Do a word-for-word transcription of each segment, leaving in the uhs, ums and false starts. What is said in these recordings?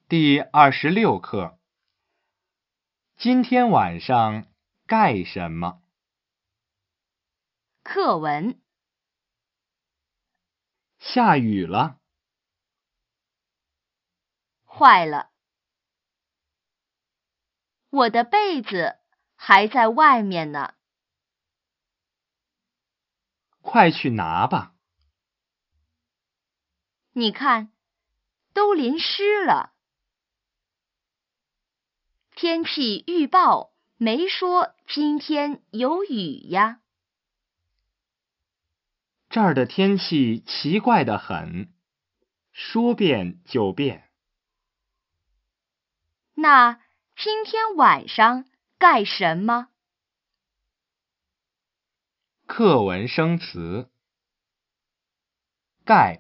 第二十六课。今天晚上盖什么？ 课文。 下雨了。 坏了，我的被子还在外面呢。 快去拿吧。 你看，都淋湿了。天气预报没说今天有雨呀。 这儿的天气奇怪得很，说变就变。 那今天晚上盖什么？ 课文生词。盖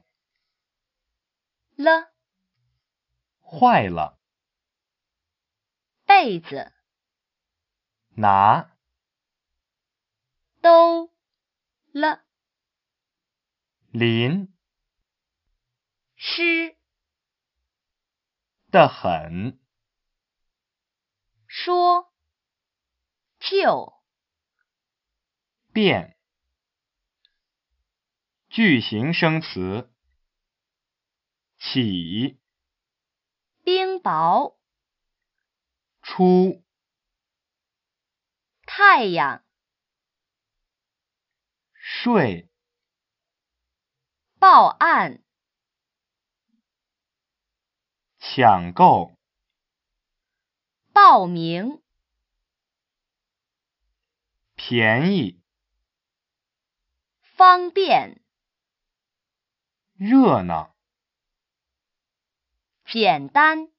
了， 坏了。 被子拿都了， 淋湿得很。 说就变句型生词。起冰雹出太阳睡报案抢购报名便宜方便热闹简单